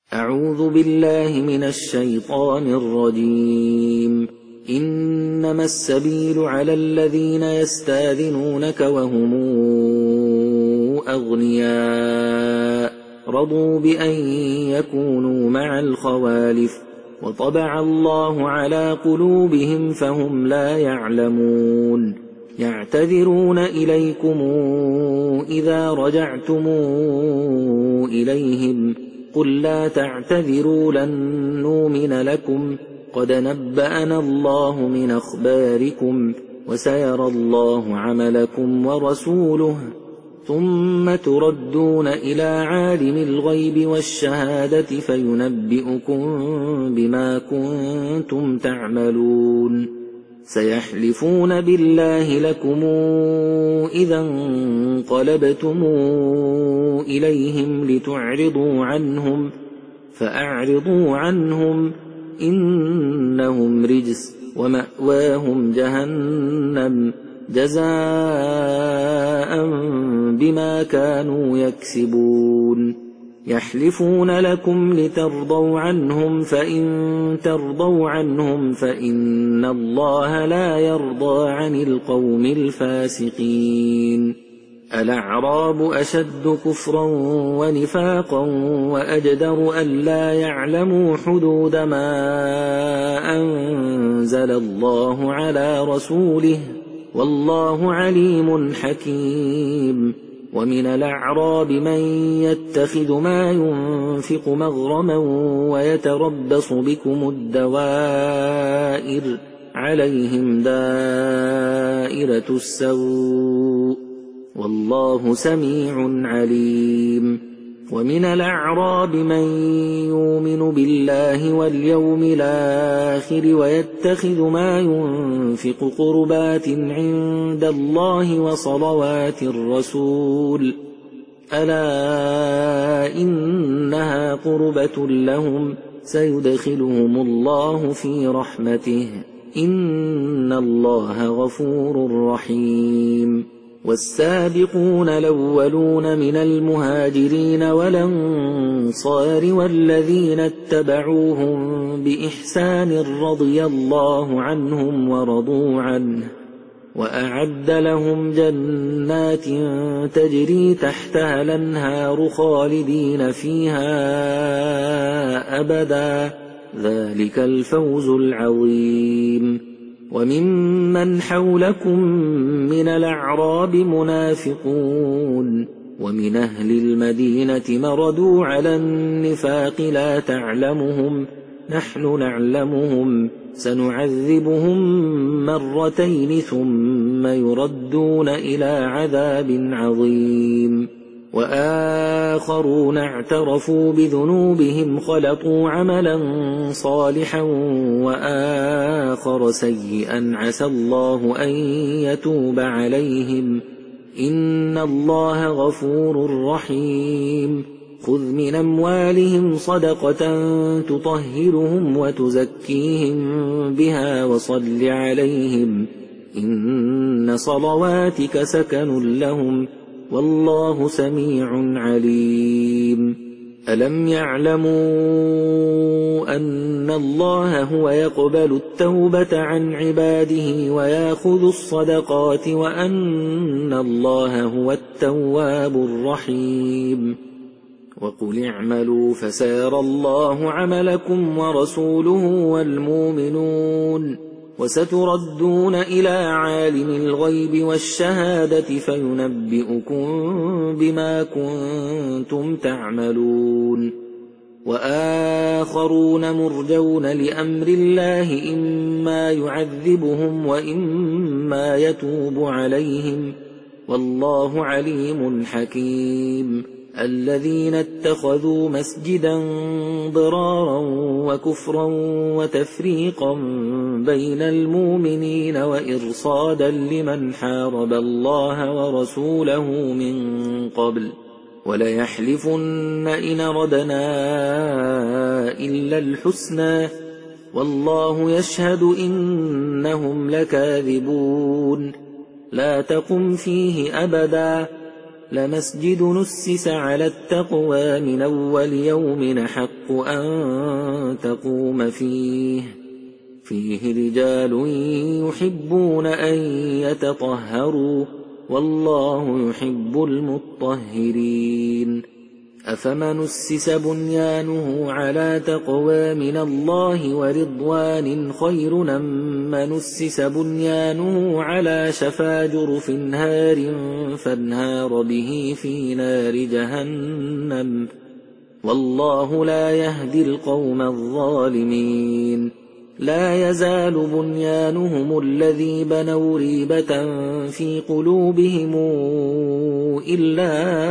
أعوذ بالله من الشيطان الرجيم. إنما السبيل على الذين يستاذنونك وهم أغنياء رضوا بأن يكونوا مع الخوالف وطبع الله على قلوبهم فهم لا يعلمون. يعتذرون إليكم إذا رجعتم إليهم قل لا تعتذروا لن نؤمن لكم قد نبأنا الله من أخباركم وسيرى الله عملكم ورسوله ثم تردون إلى عالم الغيب والشهادة فينبئكم بما كنتم تعملون. سيحلفون بالله لكم إذا انقلبتم إليهم لتعرضوا عنهم فأعرضوا عنهم إنهم رجس ومأواهم جهنم جزاء بما كانوا يكسبون. يحلفون لكم لترضوا عنهم فإن ترضوا عنهم فإن الله لا يرضى عن القوم الفاسقين. الأعراب أشد كفرا ونفاقا وأجدر ألا يعلموا حدود ما أنزل الله على رسوله والله عليم حكيم. ومن الأعراب من يتخذ ما ينفق مغرما ويتربص بكم الدوائر عليهم دائرة السوء والله سميع عليم. ومن الأعراب من يؤمن بالله واليوم الآخر ويتخذ ما ينفق قربات عند الله وصلوات الرسول ألا إنها قربة لهم سيدخلهم الله في رحمته إن الله غفور رحيم. والسابقون الأولون من المهاجرين والأنصار والذين اتبعوهم بإحسان رضي الله عنهم ورضوا عنه وأعد لهم جنات تجري تحتها الأنهار خالدين فيها أبدا ذلك الفوز العظيم. وممن حولكم من الأعراب منافقون ومن أهل المدينة مردوا على النفاق لا تعلمهم نحن نعلمهم سنعذبهم مرتين ثم يردون إلى عذاب عظيم. وآخرون اعترفوا بذنوبهم خلطوا عملا صالحا وآخر سيئا عسى الله أن يتوب عليهم إن الله غفور رحيم. خذ من أموالهم صدقة تطهرهم وتزكيهم بها وصل عليهم إن صلواتك سكن لهم والله سميع عليم. ألم يعلموا أن الله هو يقبل التوبة عن عباده ويأخذ الصدقات وأن الله هو التواب الرحيم. وقل اعملوا فسيرى الله عملكم ورسوله والمؤمنون وستردون إلى عالم الغيب والشهادة فينبئكم بما كنتم تعملون. وآخرون مرجون لأمر الله إما يعذبهم وإما يتوب عليهم والله عليم حكيم. الذين اتخذوا مسجدا ضرارا وكفرا وتفريقا بين المؤمنين وإرصادا لمن حارب الله ورسوله من قبل وليحلفن إن ردنا إلا الحسنى والله يشهد إنهم لكاذبون. لا تقم فيه أبدا لمسجد نسس على التقوى من أول يوم أحق أن تقوم فيه رجال يحبون أن يتطهروا والله يحب المطهرين أفمن أسس بنيانه على تقوى من الله ورضوان خير أم من أسس بنيانه على شفا جرف هار فانهار به في نار جهنم والله لا يهدي القوم الظالمين لا يزال بنيانهم الذي بنوا ريبة في قلوبهم إلا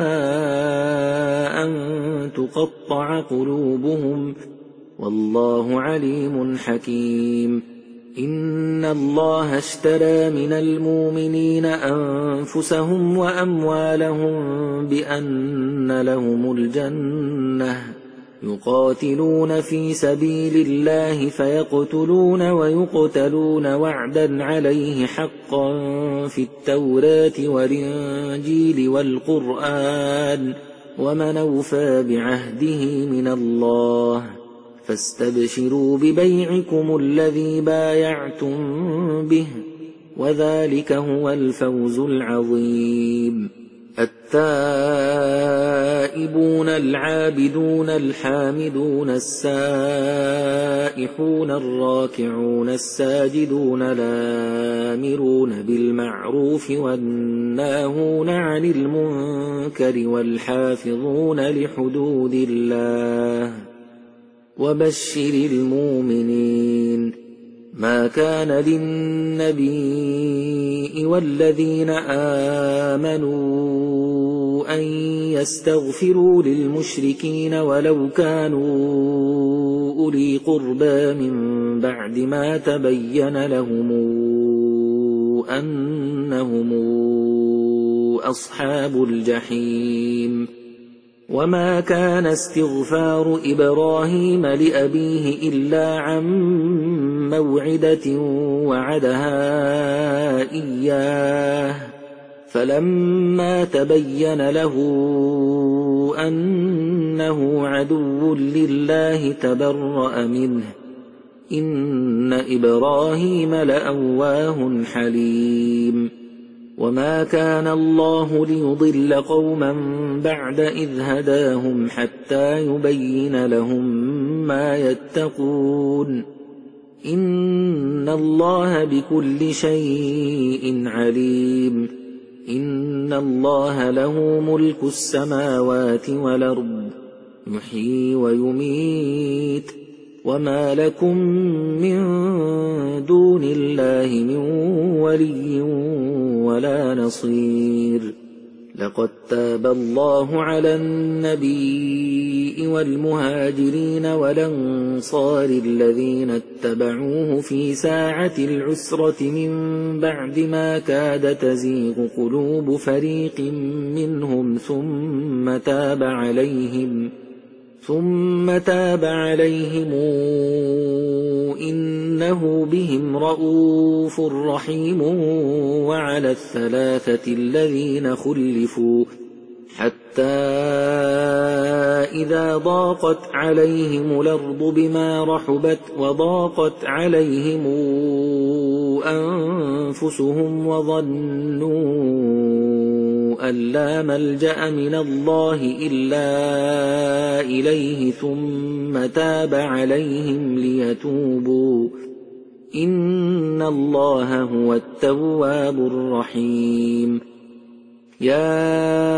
أن تقطع قلوبهم والله عليم حكيم إن الله اشترى من المؤمنين أنفسهم وأموالهم بأن لهم الجنة يقاتلون في سبيل الله فيقتلون ويقتلون وعدا عليه حقا في التوراة والإنجيل والقرآن ومن أوفى بعهده من الله فاستبشروا ببيعكم الذي بايعتم به وذلك هو الفوز العظيم التائبون العابدون الحامدون السائحون الراكعون الساجدون الآمرون بالمعروف والناهون عن المنكر والحافظون لحدود الله وبشر المؤمنين ما كان للنبي والذين آمنوا أن يستغفروا للمشركين ولو كانوا أولي قربى من بعد ما تبين لهم أنهم أصحاب الجحيم وما كان استغفار إبراهيم لأبيه إلا عن موعدة وعدها إياه فلما تبين له أنه عدو لله تبرأ منه إن إبراهيم لأواه حليم وما كان الله ليضل قوما بعد إذ هداهم حتى يبين لهم ما يتقون إن الله بكل شيء عليم إن الله له ملك السماوات والأرض يحيي ويميت وما لكم من دون الله من ولي ولا نصير لقد تاب الله على النبي والمهاجرين والأنصار الذين اتبعوه في ساعة العسرة من بعد ما كاد تزيغ قلوب فريق منهم ثم تاب عليهم إنه بهم رءوف رحيم وعلى الثلاثة الذين خلفوا حتى إذا ضاقت عليهم الأرض بما رحبت وضاقت عليهم أنفسهم وظنوا أن لا ملجأ من الله إلا إليه ثم تاب عليهم ليتوبوا إن الله هو التواب الرحيم يا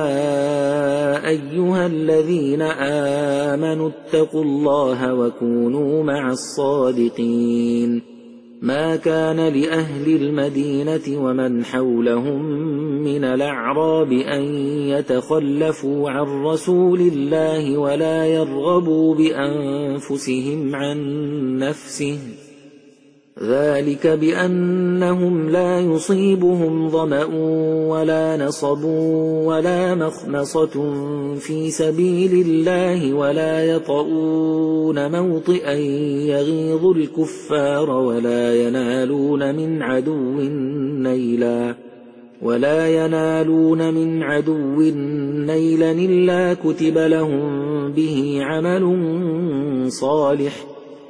أيها الذين آمنوا اتقوا الله وكونوا مع الصادقين ما كان لأهل المدينة ومن حولهم من الأعراب أن يتخلفوا عن رسول الله ولا يرغبوا بأنفسهم عن نفسه ذلك بأنهم لا يصيبهم ظمأ ولا نصب ولا مخمصة في سبيل الله ولا يطؤون موطئا يغيظ الكفار ولا ينالون من عدو نيلا ولا ينالون من عدو نيلا إلا كتب لهم به عمل صالح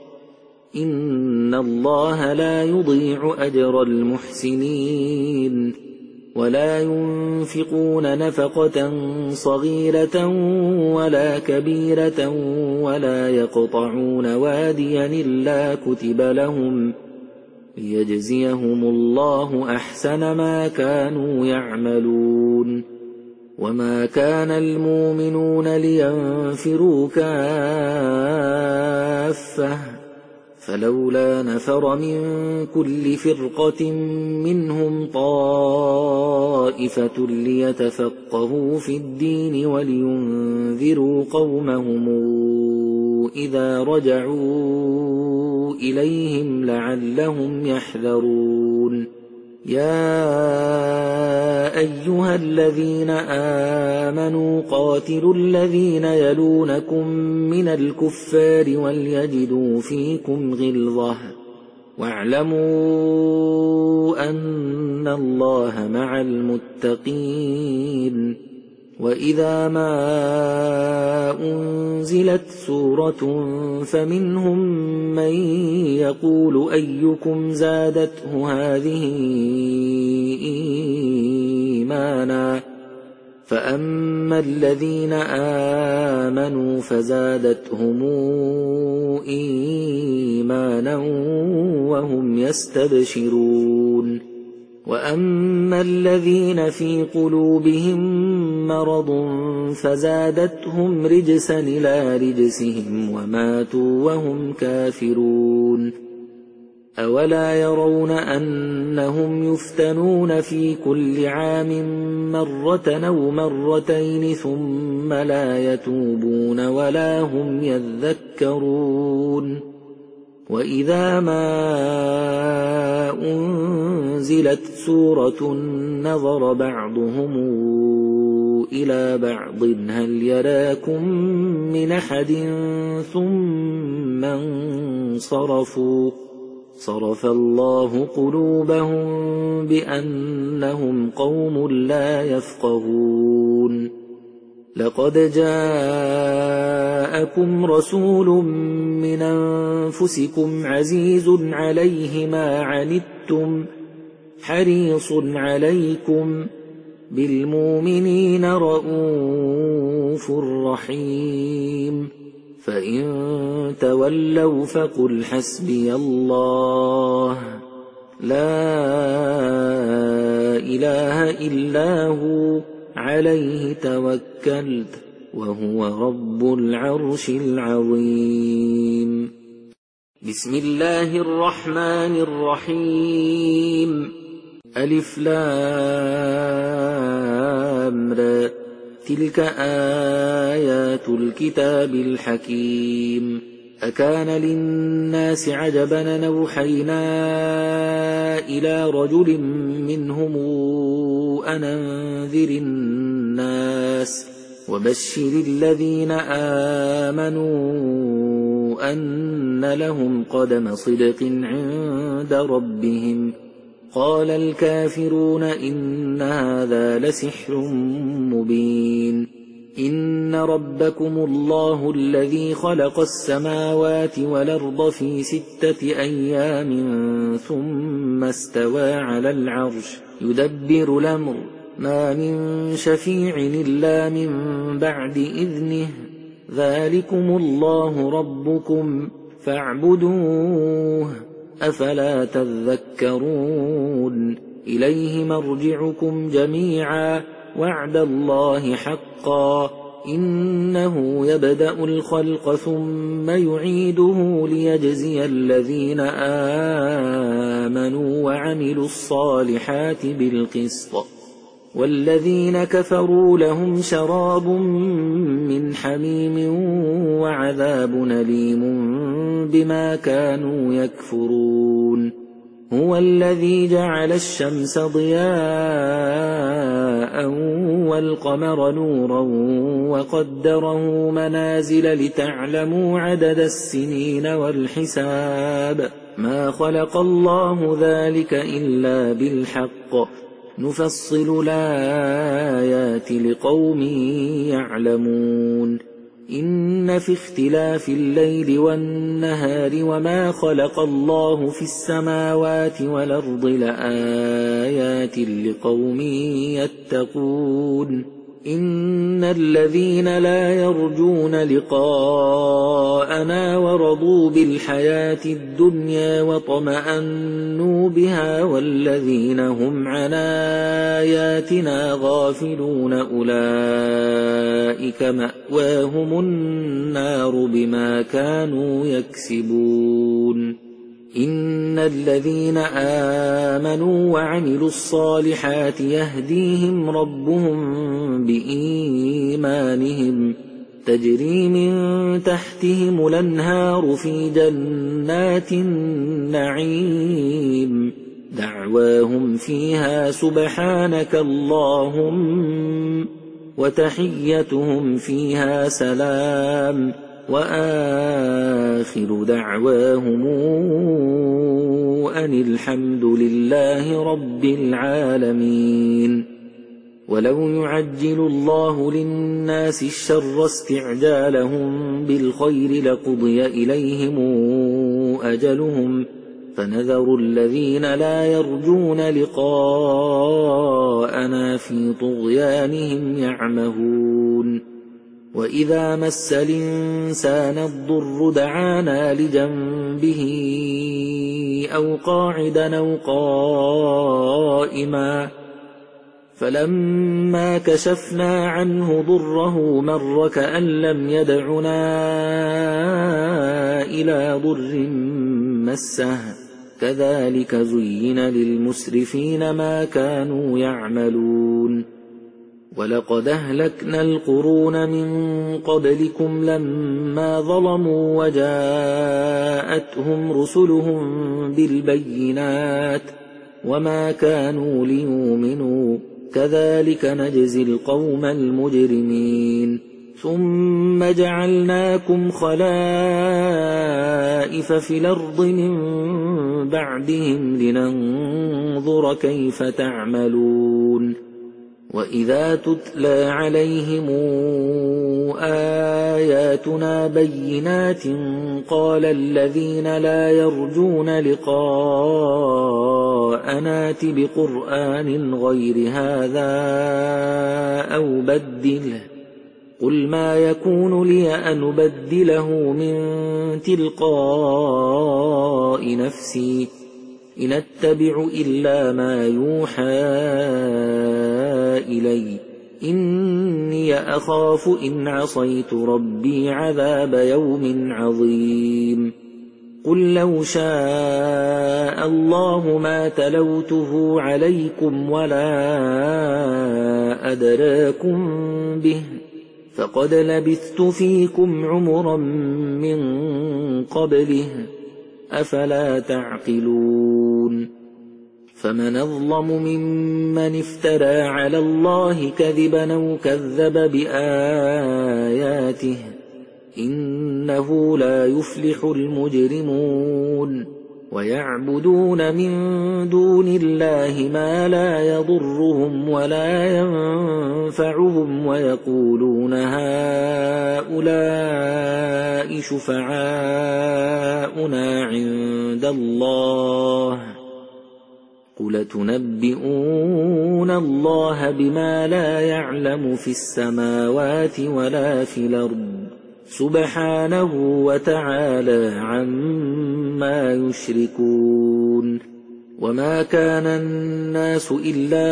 إن الله لا يضيع أجر المحسنين ولا ينفقون نفقة صغيرة ولا كبيرة ولا يقطعون واديا إلا كتب لهم ليجزيهم الله أحسن ما كانوا يعملون وما كان المؤمنون لينفروا كافة فلولا نفر من كل فرقة منهم طائفة ليتفقهوا في الدين ولينذروا قومهم إذا رجعوا إليهم لعلهم يحذرون يا أيها الذين آمنوا قاتلوا الذين يلونكم من الكفار وليجدوا فيكم غلظة واعلموا أن الله مع المتقين وإذا ما أنزلت سورة فمنهم من يقول أيكم زادته هذه إيمانا فأما الذين آمنوا فزادتهم إيمانا وهم يستبشرون وأما الذين في قلوبهم مرض فزادتهم رجسا إلى رجسهم وماتوا وهم كافرون أولا يرون أنهم يفتنون في كل عام مرة أو مرتين ثم لا يتوبون ولا هم يذكرون وإذا ما أنزلت سورة نظر بعضهم إلى بعض هل يراكم من أحد ثم انصرفوا صرف الله قلوبهم بأنهم قوم لا يفقهون لقد جاءكم رسول من أنفسكم عزيز عليه ما عنتم حريص عليكم بالمؤمنين رءوف رحيم فإن تولوا فقل حسبي الله لا إله إلا هو عليه توكلت وهو رب العرش العظيم بسم الله الرحمن الرحيم ألف لام را تلك آيات الكتاب الحكيم أكان للناس عجبا نوحينا إلى رجل منهم أن أنذر الناس وبشر الذين آمنوا أن لهم قدم صدق عند ربهم قال الكافرون إن هذا لسحر مبين إن ربكم الله الذي خلق السماوات والأرض في 6 أيام ثم استوى على العرش يدبر الأمر ما من شفيع إلا من بعد إذنه ذلكم الله ربكم فاعبدوه أفلا تذكرون إليه مرجعكم جميعا وعد الله حقا إنه يبدأ الخلق ثم يعيده ليجزي الذين آمنوا وعملوا الصالحات بالقسط والذين كفروا لهم شراب من حميم وعذاب أليم بما كانوا يكفرون هو الذي جعل الشمس ضياء والقمر نورا وقدره منازل لتعلموا عدد السنين والحساب ما خلق الله ذلك إلا بالحق نفصل الآيات لقوم يعلمون إن في اختلاف الليل والنهار وما خلق الله في السماوات والأرض لآيات لقوم يتقون إن الذين لا يرجون لقاءنا ورضوا بالحياة الدنيا وطمأنوا بها والذين هم عن آياتنا غافلون أولئك مأواهم النار بما كانوا يكسبون إن الذين آمنوا وعملوا الصالحات يهديهم ربهم بإيمانهم تجري من تحتهم الأنهار في جنات النعيم دعواهم فيها سبحانك اللهم وتحيتهم فيها سلام وآخر دعواهم أن الحمد لله رب العالمين ولو يعجل الله للناس الشر استعجالهم بالخير لقضي إليهم أجلهم فنذر الذين لا يرجون لقاءنا في طغيانهم يعمهون وإذا مس الإنسان الضر دعانا لجنبه أو قاعدا أو قائما فلما كشفنا عنه ضره مر كأن لم يدعنا إلى ضر مسه كذلك زين للمسرفين ما كانوا يعملون ولقد أهلكنا القرون من قبلكم لما ظلموا وجاءتهم رسلهم بالبينات وما كانوا ليؤمنوا كذلك نجزي القوم المجرمين ثم جعلناكم خلائف في الأرض من بعدهم لننظر كيف تعملون وإذا تتلى عليهم آياتنا بينات قال الذين لا يرجون لقاءنا ائت بقرآن غير هذا أو بدله قل ما يكون لي أن أبدله من تلقاء نفسي إن أتبع إلا ما يوحى إلي إني أخاف إن عصيت ربي عذاب يوم عظيم قل لو شاء الله ما تلوته عليكم ولا أدراكم به فقد لبثت فيكم عمرا من قبله أفلا تعقلون فمن أظلم ممن افترى على الله كذبا أو كذب بآياته إنه لا يفلح المجرمون ويعبدون من دون الله ما لا يضرهم ولا ينفعهم ويقولون هؤلاء شفعاؤنا عند الله قل تنبئون الله بما لا يعلم في السماوات ولا في الأرض سبحانه وتعالى عما يشركون وما كان الناس إلا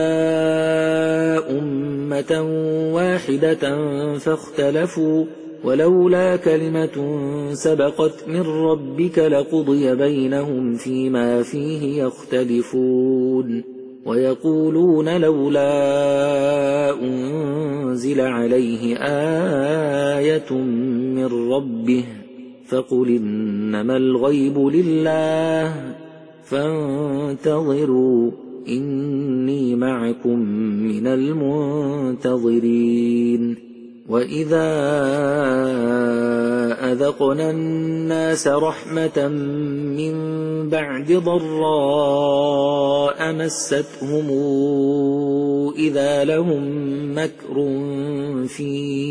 أمة واحدة فاختلفوا ولولا كلمة سبقت من ربك لقضي بينهم فيما فيه يختلفون ويقولون لولا أنزل عليه آية من ربه فقل إنما الغيب لله فانتظروا إني معكم من المنتظرين وإذا أذقنا الناس رحمة من بعد ضراء مستهم إذا لهم مكر في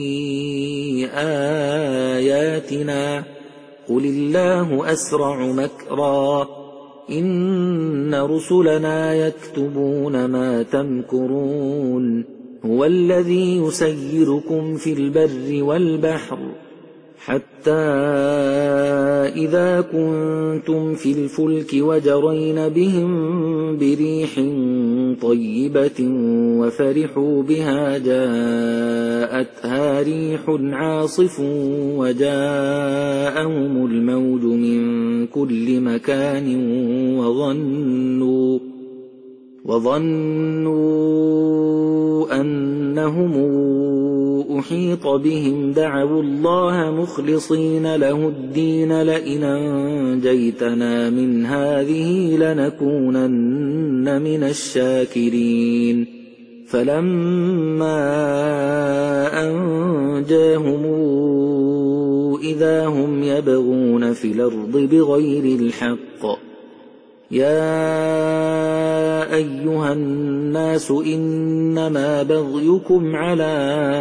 آياتنا قل الله أسرع مكرا إن رسلنا يكتبون ما تمكرون هو الذي يسيركم في البر والبحر حتى إذا كنتم في الفلك وجرين بهم بريح طيبة وفرحوا بها جاءتها ريح عاصف وجاءهم الموج من كل مكان وظنوا أنهم أحيط بهم دعوا الله مخلصين له الدين لئن أنجيتنا من هذه لنكونن من الشاكرين فلما أنجاهم إذا هم يبغون في الأرض بغير الحق يا أيها الناس إنما بغيكم على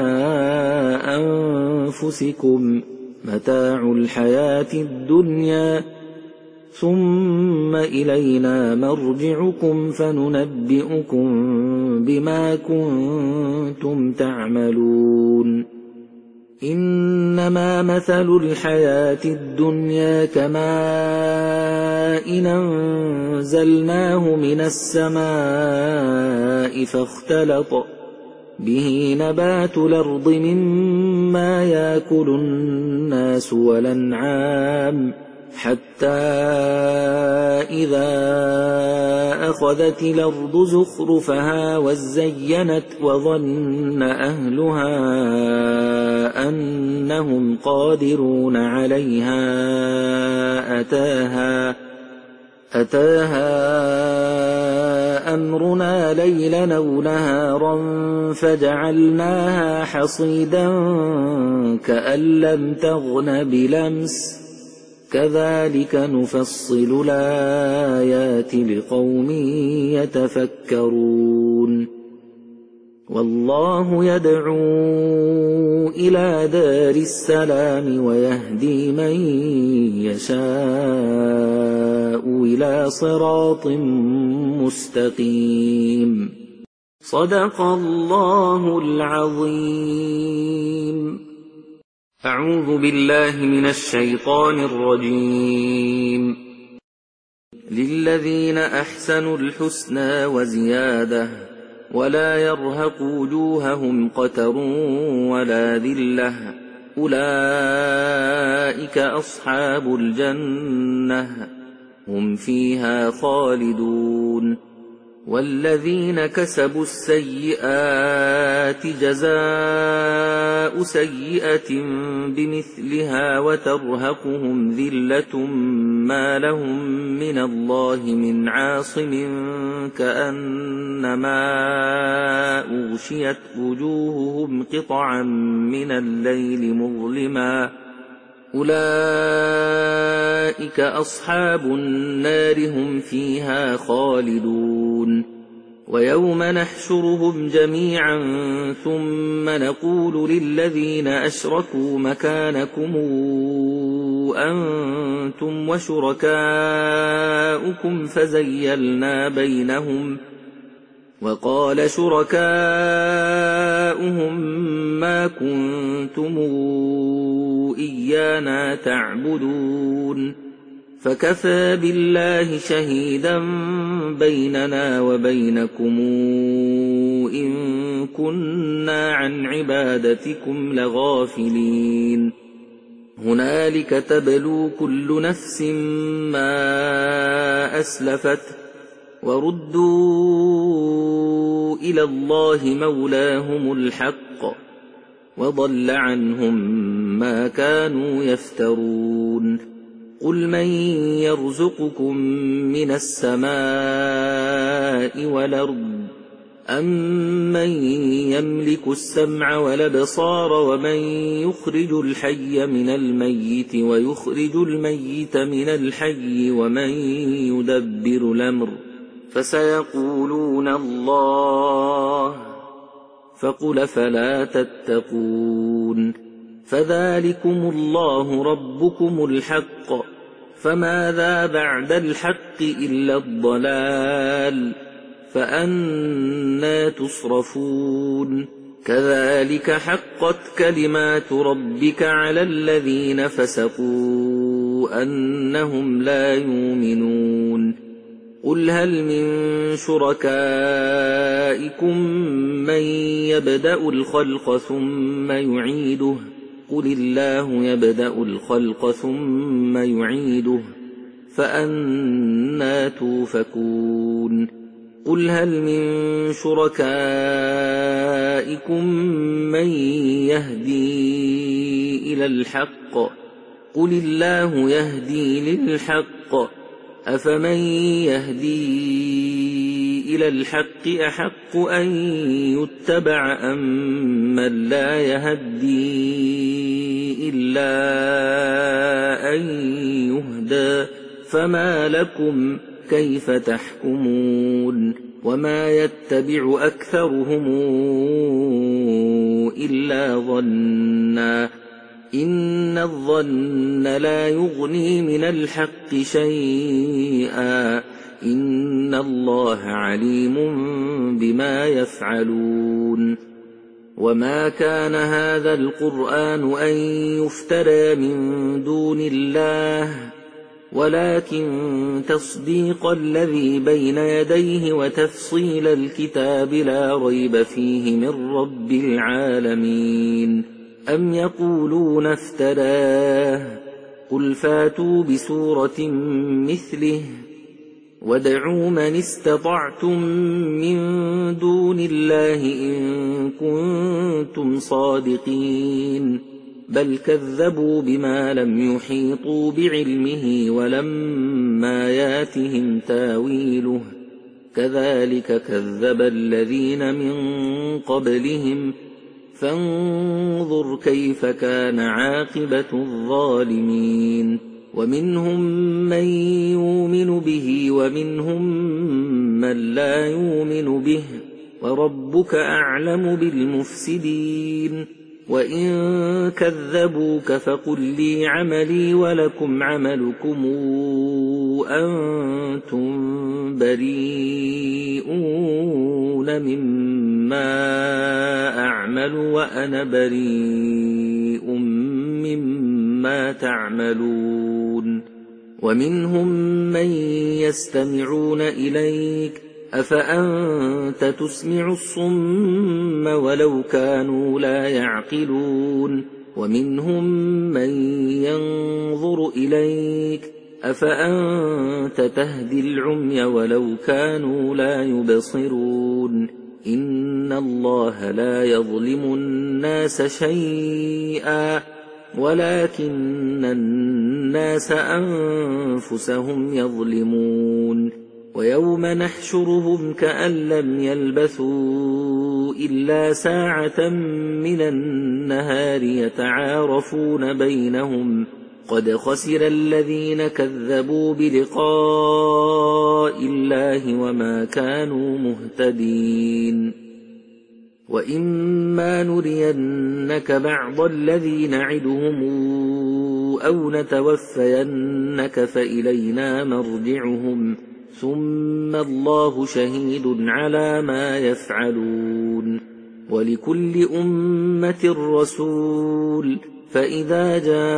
أنفسكم متاع الحياة الدنيا ثم إلينا مرجعكم فننبئكم بما كنتم تعملون إنما مثل الحياة الدنيا كماء أنزلناه من السماء فاختلط به نبات الأرض مما يأكل الناس والأنعام حتى إذا أخذت الأرض زخرفها وزينت وظن أهلها أنهم قادرون عليها أتاها أمرنا ليلا أو نهارا فجعلناها حصيدا كأن لم تغن بلمس كذلك نفصل الآيات لقوم يتفكرون والله يدعو إلى دار السلام ويهدي من يشاء إلى صراط مستقيم صدق الله العظيم. أعوذ بالله من الشيطان الرجيم. للذين أحسنوا الحسنى وزيادة ولا يرهق وجوههم قتر ولا ذلة أولئك أصحاب الجنة هم فيها خالدون. والذين كسبوا السيئات جزاء سيئة بمثلها وترهقهم ذلة ما لهم من الله من عاصم كأنما أغشيت وجوههم قطعا من الليل مظلما أولئك أصحاب النار هم فيها خالدون. ويوم نحشرهم جميعا ثم نقول للذين أشركوا مكانكم أنتم وشركاؤكم فزيلنا بينهم وقال شركاؤهم ما كنتم إيانا تعبدون فكفى بالله شهيدا بيننا وبينكم إن كنا عن عبادتكم لغافلين. هنالك تبلو كل نفس ما أسلفت وردوا إلى الله مولاهم الحق وضل عنهم ما كانوا يفترون. قل من يرزقكم من السماء والأرض أَمَّن يَمْلِكُ السَّمْعَ وَالْأَبْصَارَ وَمَن يُخْرِجُ الْحَيَّ مِنَ الْمَيِّتِ وَيُخْرِجُ الْمَيِّتَ مِنَ الْحَيِّ وَمَن يُدَبِّرُ الْأَمْرَ فَسَيَقُولُونَ اللَّهُ فَقُلْ فَلَا تَتَّقُونَ فَذَلِكُمُ اللَّهُ رَبُّكُمُ الْحَقُّ فَمَاذَا بَعْدَ الْحَقِّ إِلَّا الضَّلَالُ فَأَنَّىٰ تُصْرَفُونَ كَذَٰلِكَ حَقَّتْ كَلِمَاتُ رَبِّكَ عَلَى الَّذِينَ فَسَقُوا أَنَّهُمْ لَا يُؤْمِنُونَ قُلْ هَلْ مِن شُرَكَائِكُم مَّن يَبْدَأُ الْخَلْقَ ثُمَّ يُعِيدُهُ قُلِ اللَّهُ يَبْدَأُ الْخَلْقَ ثُمَّ يُعِيدُهُ فَأَنَّىٰ تُؤْفَكُونَ قُلْ هَلْ مِن شُرَكَائِكُم مَّن يَهْدِي إِلَى الْحَقِّ قُلِ اللَّهُ يَهْدِي لِلْحَقِّ أَفَمَن يَهْدِي إِلَى الْحَقِّ أَحَقُّ أَن يُتَّبَعَ أَمَّن لَّا يَهْدِي إِلَّا أَن يُهْدَىٰ فَمَا لَكُمْ كَيْفَ تَحْكُمُونَ وَمَا يَتَّبِعُ أَكْثَرُهُمْ إِلَّا ظَنًّا إِنَّ الظَّنَّ لَا يُغْنِي مِنَ الْحَقِّ شَيْئًا إِنَّ اللَّهَ عَلِيمٌ بِمَا يَفْعَلُونَ وَمَا كَانَ هَٰذَا الْقُرْآنُ أَن يُفْتَرَىٰ مِن دُونِ اللَّهِ وَلَٰكِن تَصْدِيقَ الَّذِي بَيْنَ يَدَيْهِ وَتَفْصِيلَ الْكِتَابِ لَا رَيْبَ فِيهِ مِن رَّبِّ الْعَالَمِينَ أَمْ يَقُولُونَ افْتَرَاهُ قُلْ فَأْتُوا بِسُورَةٍ مِّثْلِهِ وَادْعُوا مَنِ اسْتَطَعْتُم مِّن دُونِ اللَّهِ إِن كُنتُمْ صَادِقِينَ بَلْ كَذَّبُوا بِمَا لَمْ يُحِيطُوا بِعِلْمِهِ وَلَمَّا يَأْتِهِمْ تَأْوِيلُهُ كَذَٰلِكَ كَذَّبَ الَّذِينَ مِن قَبْلِهِمْ فَانظُرْ كَيْفَ كَانَ عَاقِبَةُ الظَّالِمِينَ وَمِنْهُم مَّن يُؤْمِنُ بِهِ وَمِنْهُم مَّن لَّا يُؤْمِنُ بِهِ وَرَبُّكَ أَعْلَمُ بِالْمُفْسِدِينَ وَإِن كَذَّبُوكَ فَقُل لِّي عَمَلِي وَلَكُمْ عَمَلُكُمْ أَنتُم بَرِيئُونَ مِمَّا أَعْمَلُ وَأَنَا بَرِيءٌ مِّمَّا تَعْمَلُونَ وَمِنْهُم مَّن يَسْتَمِعُونَ إِلَيْكَ أَفَأَنتَ تُسْمِعُ الصُّمَّ وَلَوْ كَانُوا لَا يَعْقِلُونَ وَمِنْهُم مَّن يَنظُرُ إِلَيْكَ أَفَأَنتَ تَهْدِي الْعُمْيَ وَلَوْ كَانُوا لَا يُبْصِرُونَ إِنَّ اللَّهَ لَا يَظْلِمُ النَّاسَ شَيْئًا وَلَٰكِنَّ النَّاسَ أَنفُسَهُمْ يَظْلِمُونَ وَيَوْمَ نَحْشُرُهُمْ كَأَن لَّمْ يَلْبَثُوا إِلَّا سَاعَةً مِّنَ النَّهَارِ يَتَعَارَفُونَ بَيْنَهُمْ قَدْ خَسِرَ الَّذِينَ كَذَّبُوا بِلِقَاءِ اللَّهِ وَمَا كَانُوا مُهْتَدِينَ وَإِمَّا نُرِيَنَّكَ بَعْضَ الَّذِي نَعِدُهُمْ أَوْ نَتَوَفَّيَنَّكَ فَإِلَيْنَا مَرْجِعُهُمْ ثُمَّ اللَّهُ شَهِيدٌ عَلَىٰ مَا يَفْعَلُونَ وَلِكُلِّ أُمَّةٍ رَّسُولٌ فَإِذَا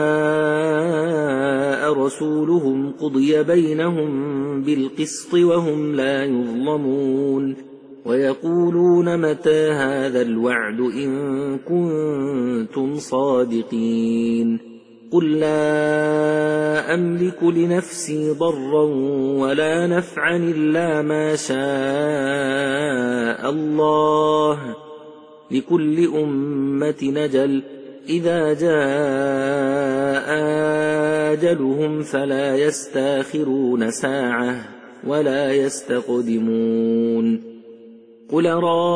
جَاءَ رَسُولُهُمْ قُضِيَ بَيْنَهُم بِالْقِسْطِ وَهُمْ لَا يُظْلَمُونَ وَيَقُولُونَ مَتَىٰ هَٰذَا الْوَعْدُ إِن كُنتُمْ صَادِقِينَ قُل لَّا أَمْلِكُ لِنَفْسِي ضَرًّا وَلَا نَفْعًا إِلَّا مَا شَاءَ اللَّهُ لِكُلِّ أُمَّةٍ أَجَلٌ إِذَا جَاءَ أَجَلُهُمْ فَلَا يَسْتَأْخِرُونَ سَاعَةً وَلَا يَسْتَقْدِمُونَ قل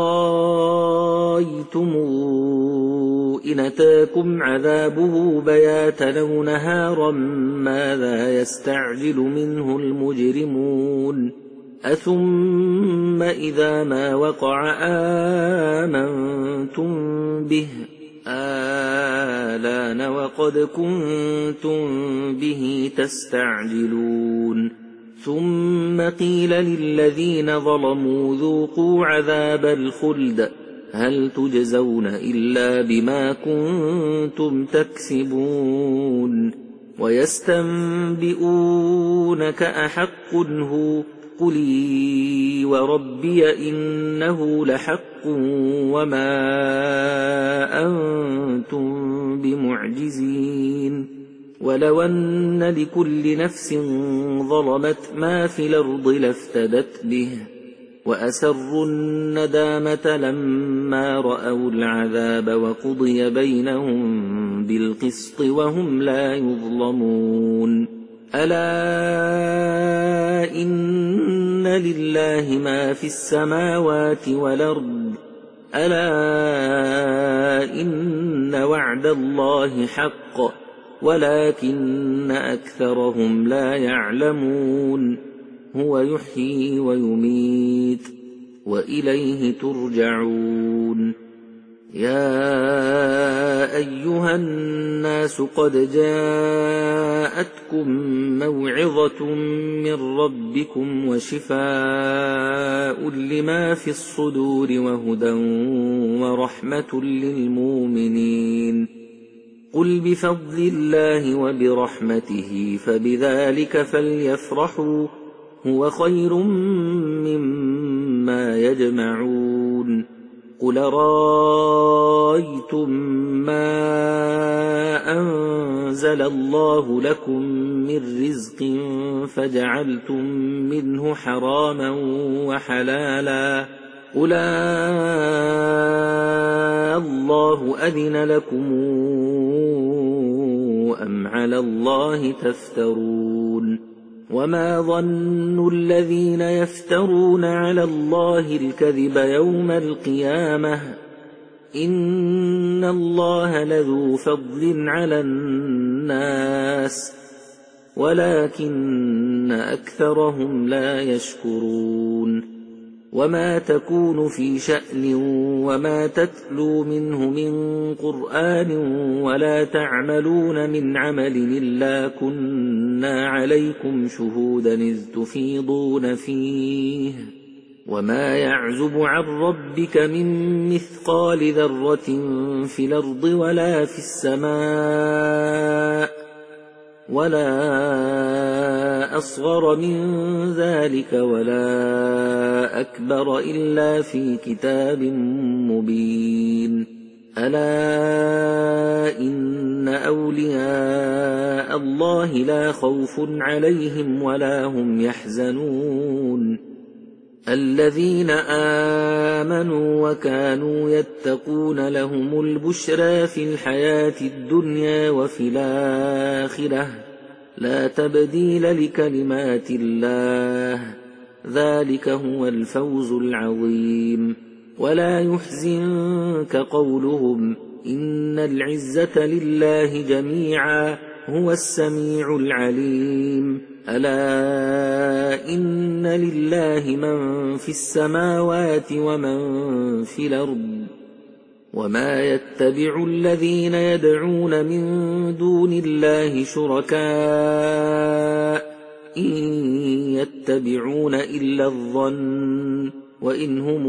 رأيتم إن أتاكم عذابه بياتا أو نهارا ماذا يستعجل منه المجرمون أثم إذا ما وقع آمنتم به آلان وقد كنتم به تستعجلون ثم قيل للذين ظلموا ذوقوا عذاب الخلد هل تجزون إلا بما كنتم تكسبون ويستنبئونك أحق هو قل إي وربي إنه لحق وما أنتم بمعجزين ولو أن لكل نفس ظلمت ما في الأرض لافتدت به وأسروا الندامة لما رأوا العذاب وقضي بينهم بالقسط وهم لا يظلمون ألا إن لله ما في السماوات والأرض ألا إن وعد الله حق ولكن أكثرهم لا يعلمون هو يحيي ويميت وإليه ترجعون يا أيها الناس قد جاءتكم موعظة من ربكم وشفاء لما في الصدور وهدى ورحمة للمؤمنين قل بفضل الله وبرحمته فبذلك فليفرحوا هو خير مما يجمعون قل رأيتم ما أنزل الله لكم من رزق فجعلتم منه حراما وحلالا قل الله أذن لكم أم على الله تفترون وما ظن الذين يفترون على الله الكذب يوم القيامة إن الله لذو فضل على الناس ولكن أكثرهم لا يشكرون وما تكون في شأن وما تتلو منه من قرآن ولا تعملون من عمل إلا كنا عليكم شهودا إذ تفيضون فيه وما يعزب عن ربك من مثقال ذرة في الأرض ولا في السماء ولا أصغر من ذلك ولا أكبر إلا في كتاب مبين ألا إن أولياء الله لا خوف عليهم ولا هم يحزنون الذين آمنوا وكانوا يتقون لهم البشرى في الحياة الدنيا وفي الآخرة لا تبديل لكلمات الله ذلك هو الفوز العظيم ولا يحزنك قولهم إن العزة لله جميعا هو السميع العليم ألا إن لله من في السماوات ومن في الأرض وما يتبع الذين يدعون من دون الله شركاء إن يتبعون إلا الظن وإن هم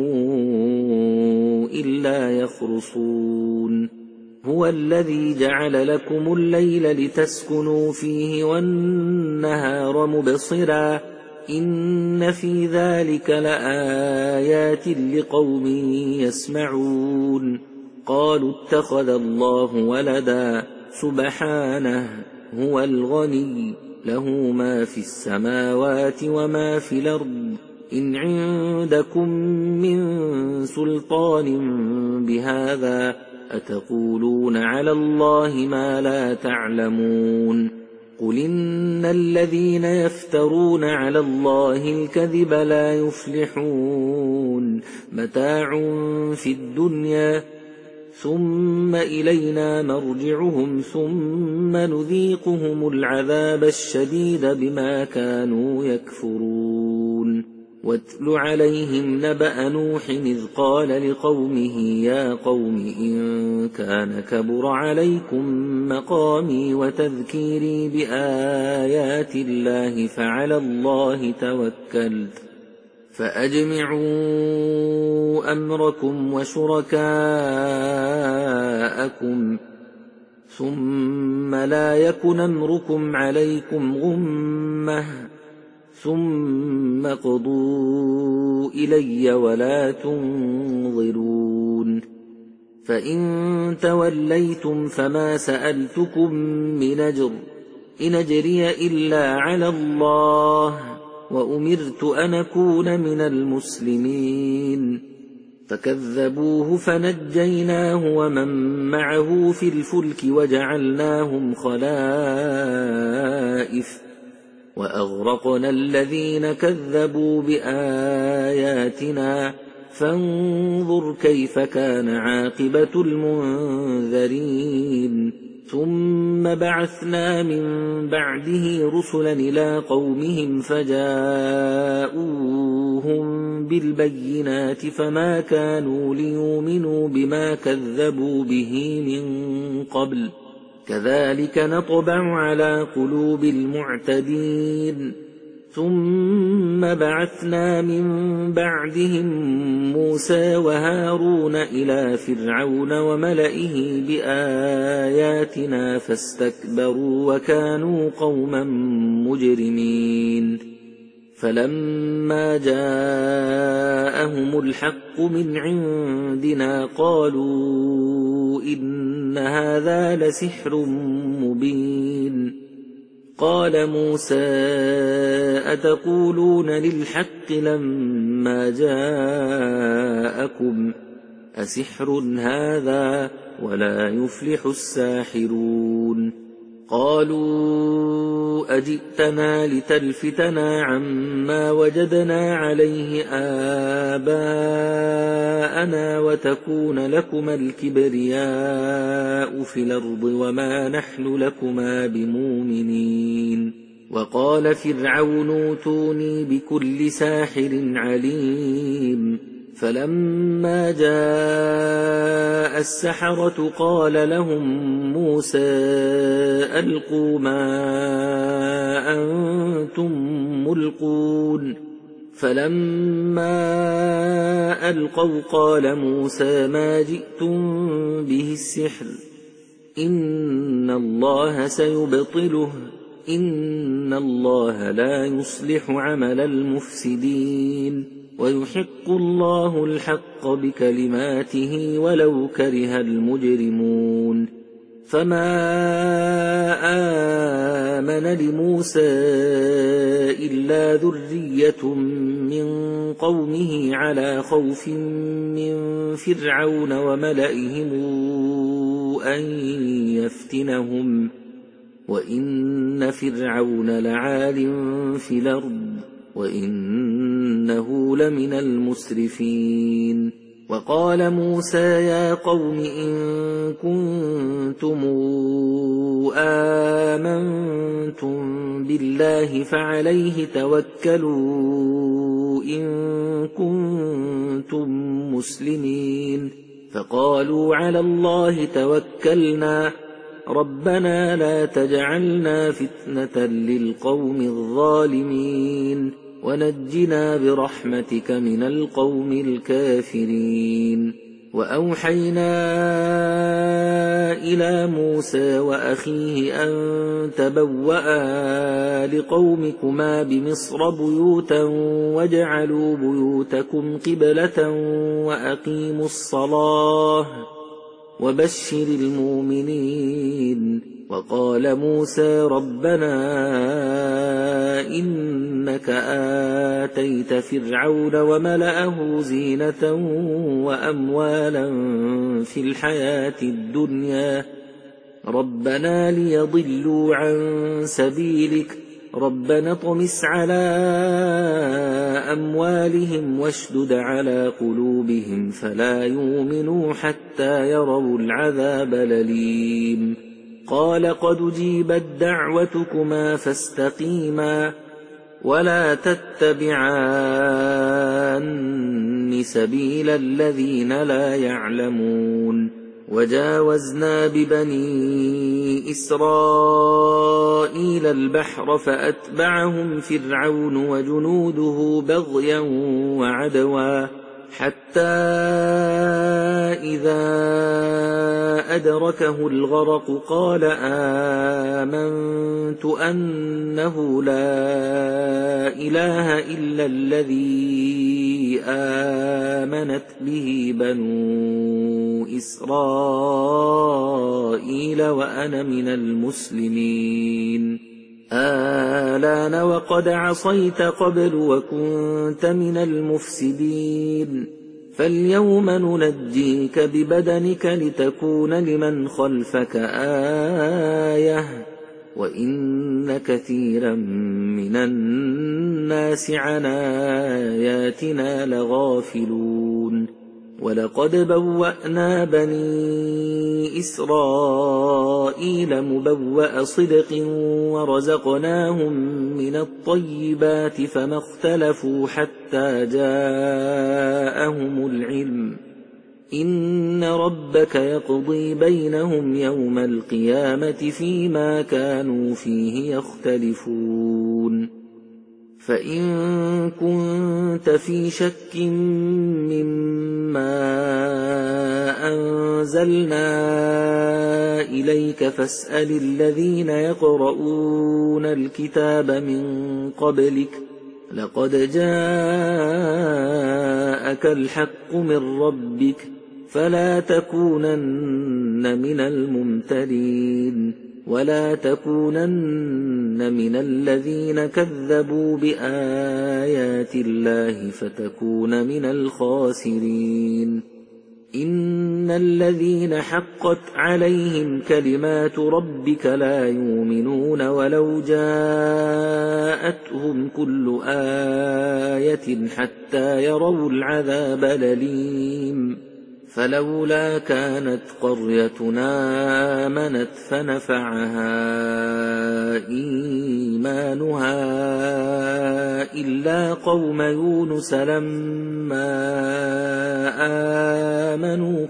إلا يخرصون هو الذي جعل لكم الليل لتسكنوا فيه والنهار مبصرا إن في ذلك لآيات لقوم يسمعون قالوا اتخذ الله ولدا سبحانه هو الغني له ما في السماوات وما في الأرض إن عندكم من سلطان بهذا أتقولون على الله ما لا تعلمون قل إن الذين يفترون على الله الكذب لا يفلحون متاع في الدنيا ثم إلينا مرجعهم ثم نذيقهم العذاب الشديد بما كانوا يكفرون واتل عليهم نبأ نوح إذ قال لقومه يا قوم إن كان كبر عليكم مقامي وتذكيري بآيات الله فعلى الله توكلت فأجمعوا أمركم وشركاءكم ثم لا يكن أمركم عليكم غمة ثم اقضوا إلي ولا تنظرون فإن توليتم فما سألتكم من أجر إن أجري إلا على الله وأمرت أن أكون من المسلمين فكذبوه فنجيناه ومن معه في الفلك وجعلناهم خلائف وأغرقنا الذين كذبوا بآياتنا فانظر كيف كان عاقبة المنذرين ثم بعثنا من بعده رسلا إلى قومهم فجاءوهم بالبينات فما كانوا ليؤمنوا بما كذبوا به من قبل كذلك نطبع على قلوب المعتدين ثم بعثنا من بعدهم موسى وهارون إلى فرعون وملئه بآياتنا فاستكبروا وكانوا قوما مجرمين فلما جاءهم الحق من عندنا قالوا إن هذا لسحر مبين قال موسى أتقولون للحق لما جاءكم أسحر هذا ولا يفلح الساحرون قالوا أجئتنا لتلفتنا عما وجدنا عليه آباءنا وتكون لكما الكبرياء في الأرض وما نحن لكما بمؤمنين وقال فرعون ائتوني بكل ساحر عليم فلما جاء السحرة قال لهم موسى ألقوا ما أنتم ملقون فلما ألقوا قال موسى ما جئتم به السحر إن الله سيبطله إن الله لا يصلح عمل المفسدين ويحق الله الحق بكلماته ولو كره المجرمون فما آمن لموسى إلا ذرية من قومه على خوف من فرعون وملئهم أن يفتنهم وإن فرعون لعال في الأرض وإنه لمن المسرفين وقال موسى يا قوم إن كنتم آمنتم بالله فعليه توكلوا إن كنتم مسلمين فقالوا على الله توكلنا ربنا لا تجعلنا فتنة للقوم الظالمين ونجنا برحمتك من القوم الكافرين وأوحينا إلى موسى وأخيه أن تبوأ لقومكما بمصر بيوتا واجعلوا بيوتكم قبلة وأقيموا الصلاة وبشر المؤمنين وقال موسى ربنا إنك آتيت فرعون وملأه زينة وأموالا في الحياة الدنيا ربنا ليضلوا عن سبيلك ربنا اطمس على أموالهم واشدد على قلوبهم فلا يؤمنوا حتى يروا العذاب الأليم قال قد أجيبت دعوتكما فاستقيما ولا تتبعان سبيل الذين لا يعلمون وجاوزنا ببني إسرائيل البحر فأتبعهم فرعون وجنوده بغيا وعدوا حتى إذا أدركه الغرق قال آمنت أنه لا إله إلا الذي آمنت به بنو إسرائيل وأنا من المسلمين آلان وقد عصيت قبل وكنت من المفسدين فاليوم ننجيك ببدنك لتكون لمن خلفك آية وإن كثيرا من الناس عن آياتنا لغافلون ولقد بوأنا بني إسرائيل مبوأ صدق ورزقناهم من الطيبات فما اختلفوا حتى جاءهم العلم إن ربك يقضي بينهم يوم القيامة فيما كانوا فيه يختلفون فإن كنت في شك مما أنزلنا إليك فاسأل الذين يقرؤون الكتاب من قبلك لقد جاءك الحق من ربك فلا تكونن من الممترين ولا تكونن من الذين كذبوا بآيات الله فتكون من الخاسرين إن الذين حقت عليهم كلمات ربك لا يؤمنون ولو جاءتهم كل آية حتى يروا العذاب الأليم فلولا كانت قريتنا آمنت فنفعها إيمانها إلا قوم يونس لما آمنوا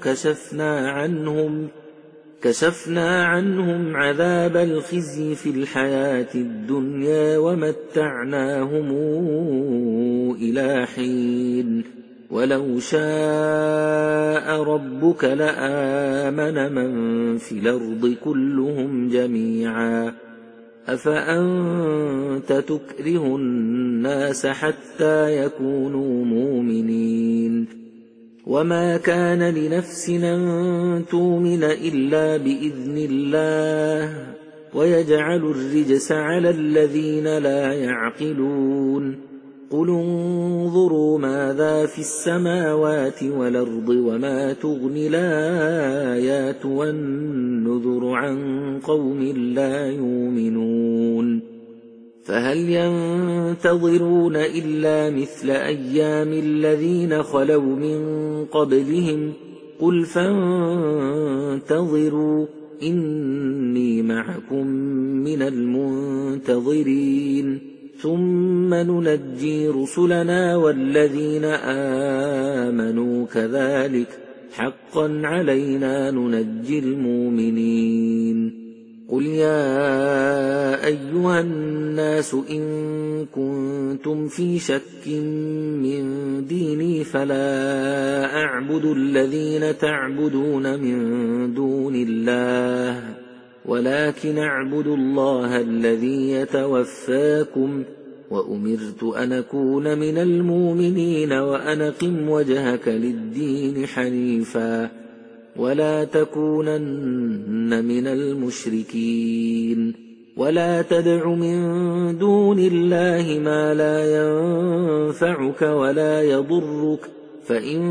كشفنا عنهم عذاب الخزي في الحياة الدنيا ومتعناهم إلى حين ولو شاء ربك لآمن من في الأرض كلهم جميعا أفأنت تكره الناس حتى يكونوا مؤمنين وما كان لنفس أن تؤمن إلا بإذن الله ويجعل الرجس على الذين لا يعقلون قل انظروا ماذا في السماوات والأرض وما تغني الآيات والنذر عن قوم لا يؤمنون فهل ينتظرون إلا مثل أيام الذين خلوا من قبلهم قل فانتظروا إني معكم من المنتظرين ثم ننجي رسلنا والذين آمنوا كذلك حقا علينا ننجي المؤمنين قل يا أيها الناس إن كنتم في شك من ديني فلا أعبد الذين تعبدون من دون الله ولكن أعبد الله الذي يتوفاكم وأمرت أن أكون من المؤمنين وأن أقم وجهك للدين حنيفا ولا تكونن من المشركين ولا تدع من دون الله ما لا ينفعك ولا يضرك فإن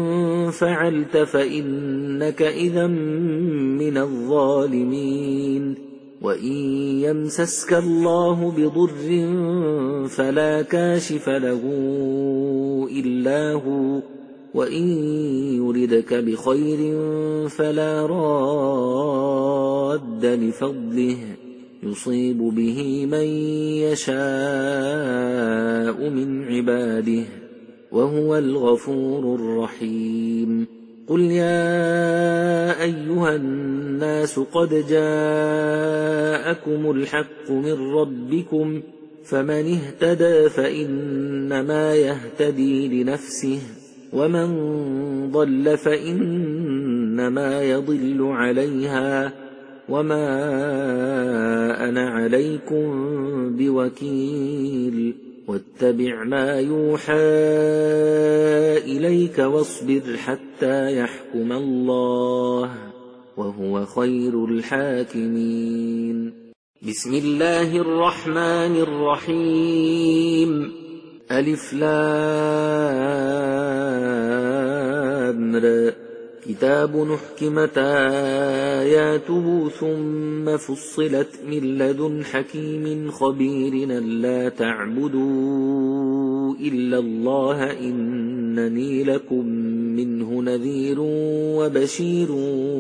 فعلت فإنك إذا من الظالمين وإن يمسسك الله بضر فلا كاشف له إلا هو، وإن يردك بخير فلا راد لفضله، يصيب به من يشاء من عباده، وهو الغفور الرحيم. قل يا أيها الناس قد جاءكم الحق من ربكم، فمن اهتدى فإنما يهتدي لنفسه، ومن ضل فإنما يضل عليها، وما أنا عليكم بوكيل. واتبع ما يوحى إليك واصبر حتى يحكم الله، وهو خير الحاكمين. بسم الله الرحمن الرحيم. ألف لام را، كتاب أحكمت آياته ثم فصلت من لدن حكيم خبير ألا تعبدوا إلا الله إنني لكم منه نذير وبشير،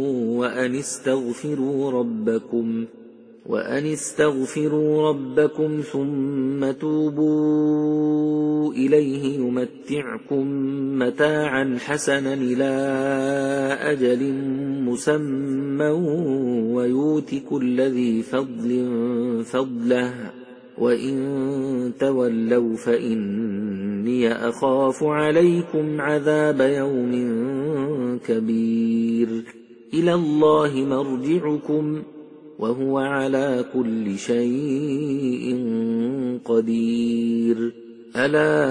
وأن استغفروا ربكم ثم توبوا إليه يمتعكم متاعا حسنا إلى أجل مسمى ويؤت كل ذي فضل فضله، وإن تولوا فإني أخاف عليكم عذاب يوم كبير. إلى الله مرجعكم وهو على كل شيء قدير. ألا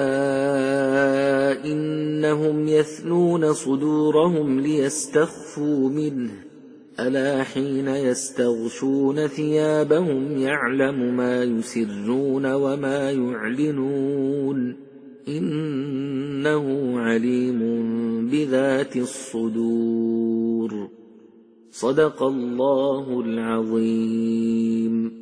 إنهم يثنون صدورهم ليستخفوا منه، ألا حين يستغشون ثيابهم يعلم ما يسرون وما يعلنون، إنه عليم بذات الصدور. صدق الله العظيم.